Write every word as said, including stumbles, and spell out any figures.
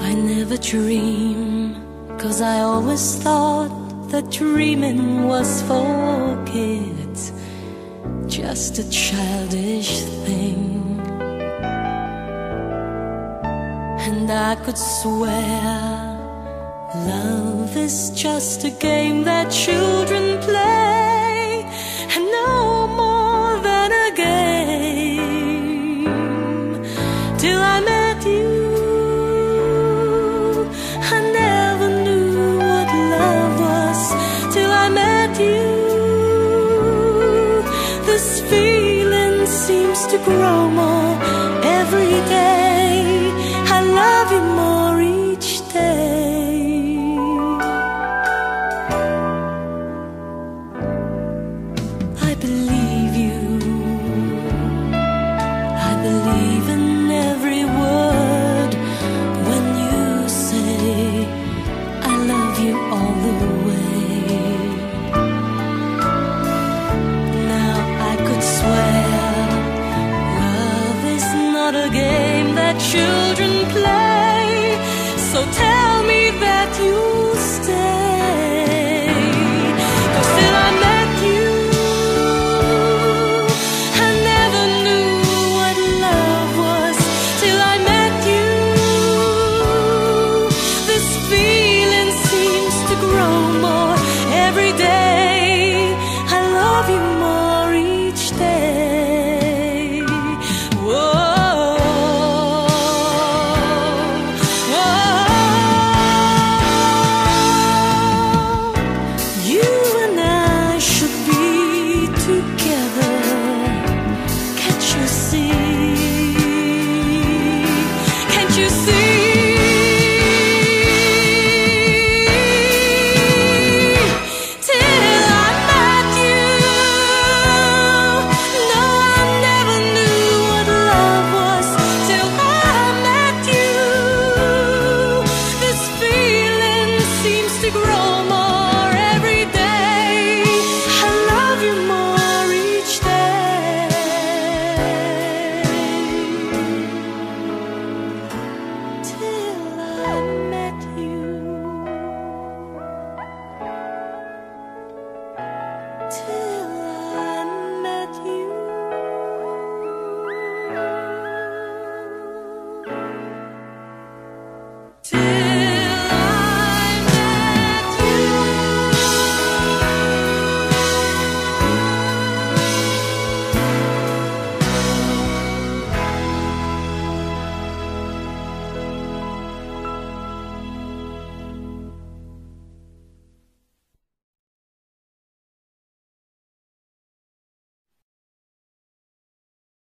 I never dream, 'cause I always thought that dreaming was for kids, just a childish thing. And I could swear love is just a game that children play, and no more than a game. Till I met you, I never knew what love was. Till I met you, this feeling seems to grow more every day. I love you more each day. I believe you, I believe in every word when you say I love you all the way. Now I could swear love is not a game that children play, so tell me that you'll stay. 'Cause till I met you, I never knew what love was. Till I met you, this feeling seems to grow more every day. I love you more each day. Whoa, whoa. You and I should be together. Can't you see? Can't you see?